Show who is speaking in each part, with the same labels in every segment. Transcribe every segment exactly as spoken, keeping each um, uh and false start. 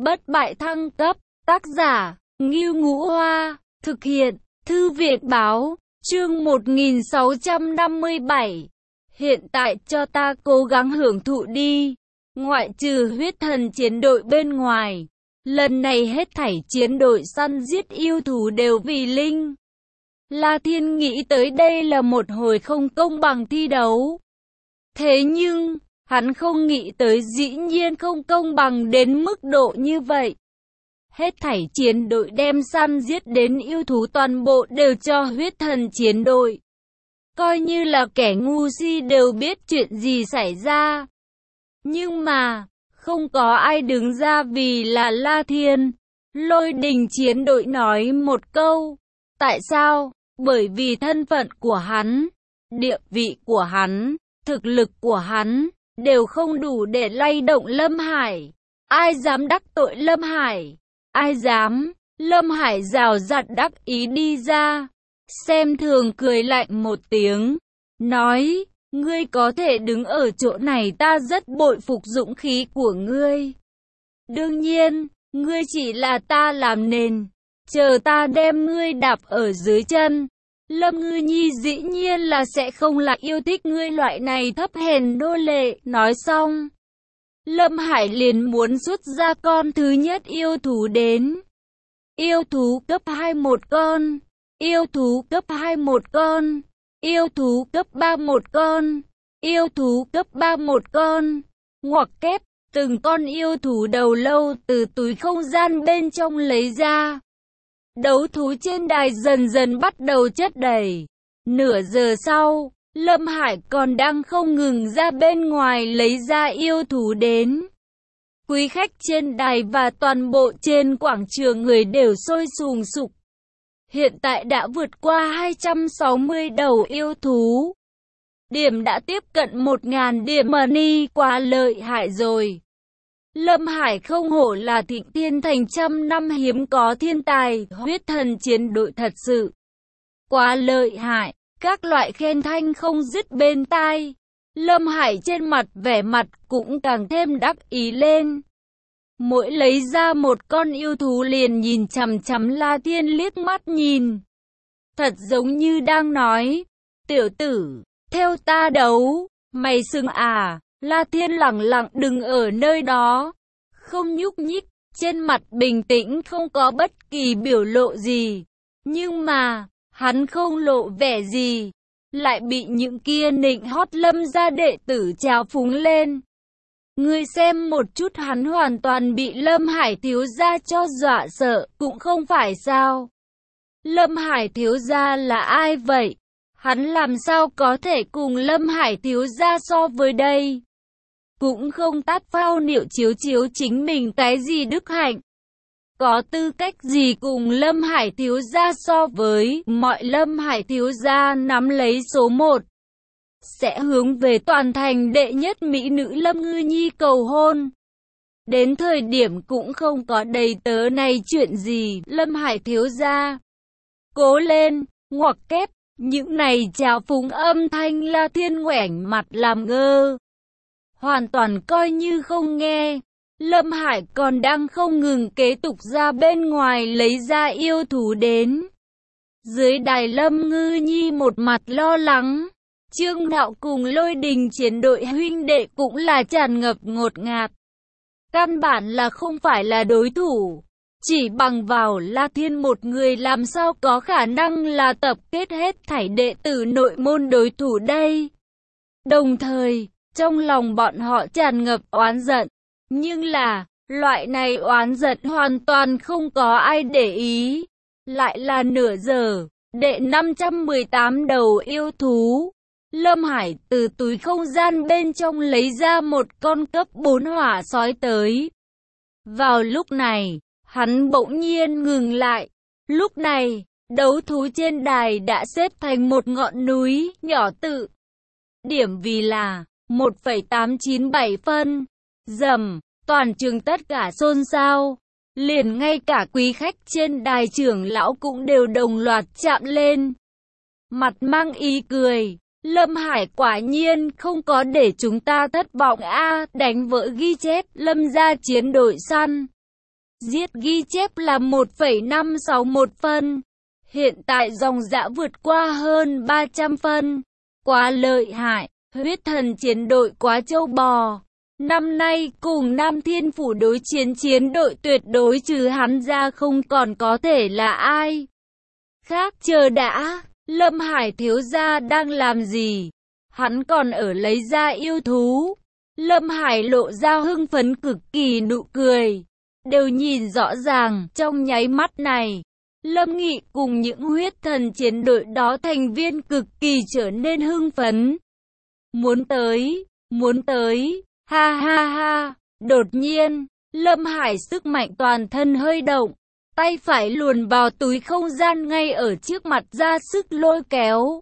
Speaker 1: bất bại thăng cấp, tác giả, Ngưu Ngũ Hoa, thực hiện, Thư viện Báo, chương một nghìn sáu trăm năm mươi bảy. Hiện tại cho ta cố gắng hưởng thụ đi, ngoại trừ huyết thần chiến đội bên ngoài. Lần này hết thảy chiến đội săn giết yêu thú đều vì Linh. La Thiên nghĩ tới đây là một hồi không công bằng thi đấu. Thế nhưng, hắn không nghĩ tới dĩ nhiên không công bằng đến mức độ như vậy. Hết thảy chiến đội đem săn giết đến yêu thú toàn bộ đều cho huyết thần chiến đội. Coi như là kẻ ngu si đều biết chuyện gì xảy ra. Nhưng mà, không có ai đứng ra vì là La Thiên. Lôi đình chiến đội nói một câu. Tại sao? Bởi vì thân phận của hắn, địa vị của hắn, thực lực của hắn, đều không đủ để lay động Lâm Hải. Ai dám đắc tội Lâm Hải? Ai dám? Lâm Hải rào rạt đắc ý đi ra. Xem thường cười lạnh một tiếng. Nói, ngươi có thể đứng ở chỗ này, ta rất bội phục dũng khí của ngươi. Đương nhiên, ngươi chỉ là ta làm nền. Chờ ta đem ngươi đạp ở dưới chân. Lâm Ngư Nhi dĩ nhiên là sẽ không lại yêu thích ngươi loại này thấp hèn nô lệ. Nói xong, Lâm Hải liền muốn xuất ra con thứ nhất yêu thú đến. Yêu thú cấp hai một con, yêu thú cấp hai một con, yêu thú cấp ba một con, yêu thú cấp ba một con. Ngoặc kép, từng con yêu thú đầu lâu từ túi không gian bên trong lấy ra. Đấu thú trên đài dần dần bắt đầu chất đầy. Nửa giờ sau, Lâm Hải còn đang không ngừng ra bên ngoài lấy ra yêu thú đến. Quý khách trên đài và toàn bộ trên quảng trường người đều sôi sùng sục. Hiện tại đã vượt qua hai trăm sáu mươi đầu yêu thú. Điểm đã tiếp cận một nghìn điểm money, quá lợi hại rồi. Lâm Hải không hổ là Thịnh Thiên Thành trăm năm hiếm có thiên tài, huyết thần chiến đội thật sự quá lợi hại, các loại khen thanh không dứt bên tai. Lâm Hải trên mặt vẻ mặt cũng càng thêm đắc ý lên. Mỗi lấy ra một con yêu thú liền nhìn chằm chằm La Thiên liếc mắt nhìn. Thật giống như đang nói, tiểu tử, theo ta đấu, mày xưng à. La Thiên lẳng lặng đứng ở nơi đó, không nhúc nhích, trên mặt bình tĩnh không có bất kỳ biểu lộ gì. Nhưng mà, hắn không lộ vẻ gì, lại bị những kia nịnh hót Lâm gia đệ tử trào phúng lên. Ngươi xem một chút, hắn hoàn toàn bị Lâm Hải thiếu gia cho dọa sợ, cũng không phải sao. Lâm Hải thiếu gia là ai vậy? Hắn làm sao có thể cùng Lâm Hải thiếu gia so với đây? Cũng không tát phao niệu chiếu chiếu chính mình cái gì đức hạnh. Có tư cách gì cùng Lâm Hải thiếu gia so với, mọi Lâm Hải thiếu gia nắm lấy số một. Sẽ hướng về toàn thành đệ nhất mỹ nữ Lâm Ngư Nhi cầu hôn. Đến thời điểm cũng không có đầy tớ này chuyện gì, Lâm Hải thiếu gia. Cố lên, ngoặc kép, những này trào phúng âm thanh La Thiên ngoảnh mặt làm ngơ. Hoàn toàn coi như không nghe. Lâm Hải còn đang không ngừng kế tục ra bên ngoài lấy ra yêu thú đến. Dưới đài Lâm Ngư Nhi một mặt lo lắng. Trương Đạo cùng Lôi đình chiến đội huynh đệ cũng là tràn ngập ngột ngạt. Căn bản là không phải là đối thủ. Chỉ bằng vào La Thiên một người làm sao có khả năng là tập kết hết thảy đệ tử nội môn đối thủ đây. Đồng thời, trong lòng bọn họ tràn ngập oán giận. Nhưng là, loại này oán giận hoàn toàn không có ai để ý. Lại là nửa giờ, đệ năm trăm mười tám đầu yêu thú. Lâm Hải từ túi không gian bên trong lấy ra một con cấp bốn hỏa sói tới. Vào lúc này, hắn bỗng nhiên ngừng lại. Lúc này, đấu thú trên đài đã xếp thành một ngọn núi nhỏ tự. Điểm vì là một phẩy tám chín bảy phân. Rầm, toàn trường tất cả xôn xao. Liền ngay cả quý khách trên đài trưởng lão cũng đều đồng loạt chạm lên. Mặt mang ý cười. Lâm Hải quả nhiên không có để chúng ta thất vọng a, đánh vỡ ghi chép Lâm gia chiến đội săn giết ghi chép là một phẩy năm sáu một phân. Hiện tại dòng dã vượt qua hơn ba trăm phân. Quá lợi hại, huyết thần chiến đội quá trâu bò. Năm nay cùng Nam Thiên Phủ đối chiến chiến đội tuyệt đối trừ hắn ra không còn có thể là ai. Khác chờ đã, Lâm Hải thiếu gia đang làm gì? Hắn còn ở lấy ra yêu thú. Lâm Hải lộ ra hưng phấn cực kỳ nụ cười. Đều nhìn rõ ràng trong nháy mắt này. Lâm Nghị cùng những huyết thần chiến đội đó thành viên cực kỳ trở nên hưng phấn. Muốn tới, muốn tới, ha ha ha. Đột nhiên, Lâm Hải sức mạnh toàn thân hơi động. Tay phải luồn vào túi không gian ngay ở trước mặt ra sức lôi kéo.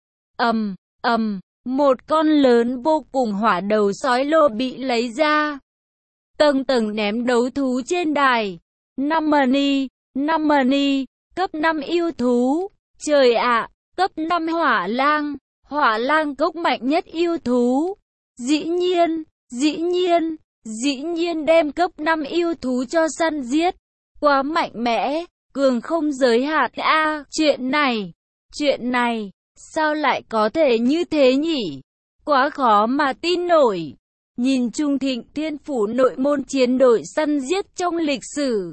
Speaker 1: Ầm, ầm, một con lớn vô cùng hỏa đầu sói lô bị lấy ra. Tầng tầng ném đấu thú trên đài. năm money, năm money, cấp năm yêu thú. Trời ạ, cấp năm hỏa lang, hỏa lang cốc mạnh nhất yêu thú. Dĩ nhiên, dĩ nhiên, dĩ nhiên đem cấp năm yêu thú cho săn giết. Quá mạnh mẽ, cường không giới hạn a. À, chuyện này, chuyện này, sao lại có thể như thế nhỉ? Quá khó mà tin nổi. Nhìn chung Thịnh Thiên Phủ nội môn chiến đội săn giết trong lịch sử,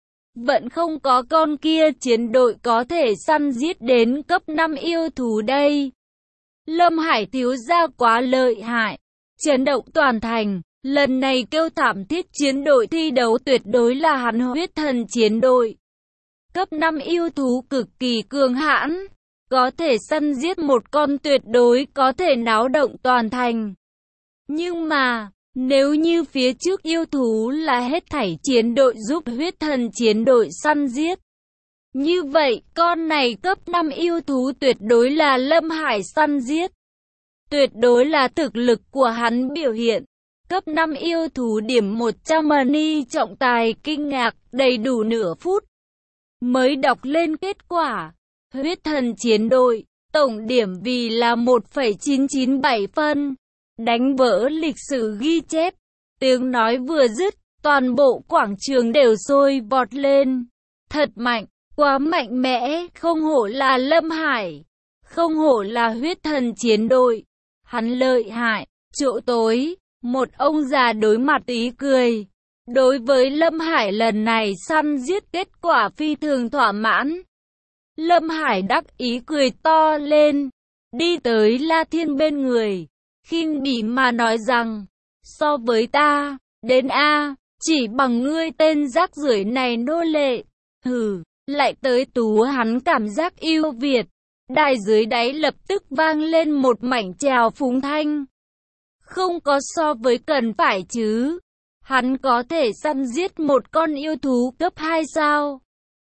Speaker 1: vẫn không có con kia chiến đội có thể săn giết đến cấp năm yêu thú đây. Lâm Hải thiếu gia quá lợi hại, chấn động toàn thành. Lần này kêu thảm thiết chiến đội thi đấu tuyệt đối là hắn huyết thần chiến đội. Cấp năm yêu thú cực kỳ cường hãn, có thể săn giết một con tuyệt đối có thể náo động toàn thành. Nhưng mà, nếu như phía trước yêu thú là hết thảy chiến đội giúp huyết thần chiến đội săn giết, như vậy con này cấp năm yêu thú tuyệt đối là Lâm Hải săn giết. Tuyệt đối là thực lực của hắn biểu hiện. Cấp năm yêu thú điểm một trăm money trọng tài kinh ngạc đầy đủ nửa phút mới đọc lên kết quả. Huyết thần chiến đội, tổng điểm vì là một phẩy chín chín bảy phân. Đánh vỡ lịch sử ghi chép. Tiếng nói vừa dứt, toàn bộ quảng trường đều sôi vọt lên. Thật mạnh, quá mạnh mẽ, không hổ là Lâm Hải. Không hổ là huyết thần chiến đội. Hắn lợi hại, chỗ tối. Một ông già đối mặt ý cười. Đối với Lâm Hải lần này săn giết kết quả phi thường thỏa mãn. Lâm Hải đắc ý cười to lên. Đi tới La Thiên bên người. Khinh bỉ mà nói rằng. So với ta, đến A, chỉ bằng ngươi tên rác rưởi này nô lệ. Hừ, lại tới tú hắn cảm giác yêu Việt. Đài dưới đáy lập tức vang lên một mảnh chèo phúng thanh. Không có so với cần phải chứ. Hắn có thể săn giết một con yêu thú cấp hai sao?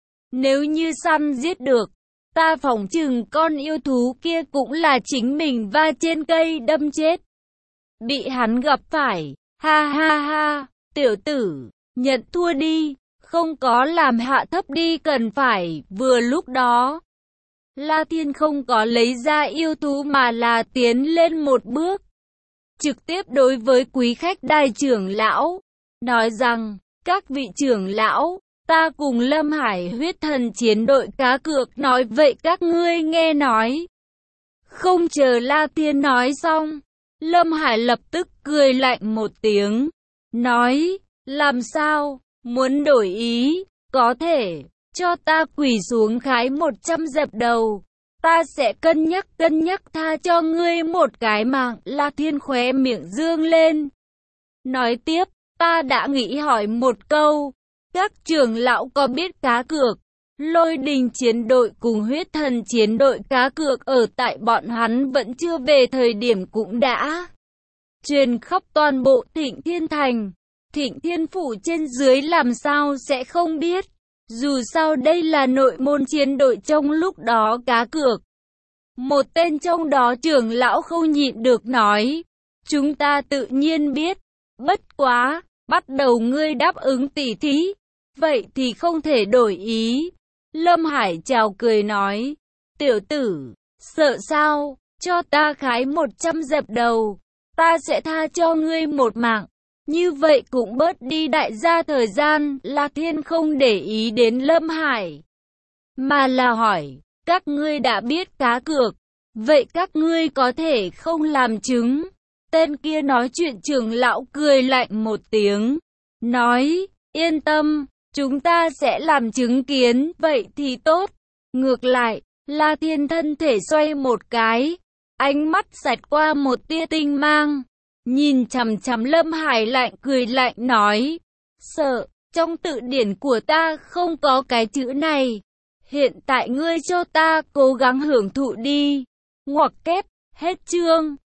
Speaker 1: Nếu như săn giết được, ta phỏng chừng con yêu thú kia cũng là chính mình va trên cây đâm chết. Bị hắn gặp phải, ha ha ha, tiểu tử, nhận thua đi, không có làm hạ thấp đi cần phải, vừa lúc đó. La Thiên không có lấy ra yêu thú mà là tiến lên một bước. Trực tiếp đối với quý khách đài trưởng lão, nói rằng, các vị trưởng lão, ta cùng Lâm Hải huyết thần chiến đội cá cược nói vậy các ngươi nghe nói. Không chờ La Thiên nói xong, Lâm Hải lập tức cười lạnh một tiếng, nói, làm sao, muốn đổi ý, có thể, cho ta quỳ xuống khái một trăm dập đầu. Ta sẽ cân nhắc cân nhắc tha cho ngươi một cái mạng. La Thiên khóe miệng dương lên. Nói tiếp, ta đã nghĩ hỏi một câu. Các trưởng lão có biết cá cược? Lôi đình chiến đội cùng huyết thần chiến đội cá cược ở tại bọn hắn vẫn chưa về thời điểm cũng đã truyền khắp toàn bộ Thịnh Thiên Thành. Thịnh Thiên Phủ trên dưới làm sao sẽ không biết. Dù sao đây là nội môn chiến đội trong lúc đó cá cược. Một tên trong đó trưởng lão không nhịn được nói. Chúng ta tự nhiên biết. Bất quá, bắt đầu ngươi đáp ứng tỉ thí. Vậy thì không thể đổi ý. Lâm Hải chào cười nói. Tiểu tử, sợ sao, cho ta khái một trăm dập đầu. Ta sẽ tha cho ngươi một mạng. Như vậy cũng bớt đi đại gia thời gian. La Thiên không để ý đến Lâm Hải, mà là hỏi, các ngươi đã biết cá cược, vậy các ngươi có thể không làm chứng. Tên kia nói chuyện trưởng lão cười lạnh một tiếng, nói, yên tâm, chúng ta sẽ làm chứng kiến, vậy thì tốt. Ngược lại, La Thiên thân thể xoay một cái, ánh mắt xẹt qua một tia tinh mang, nhìn chằm chằm Lâm Hải lạnh cười lạnh nói, sợ, trong tự điển của ta không có cái chữ này. Hiện tại ngươi cho ta cố gắng hưởng thụ đi. Ngoặc kép, hết chương.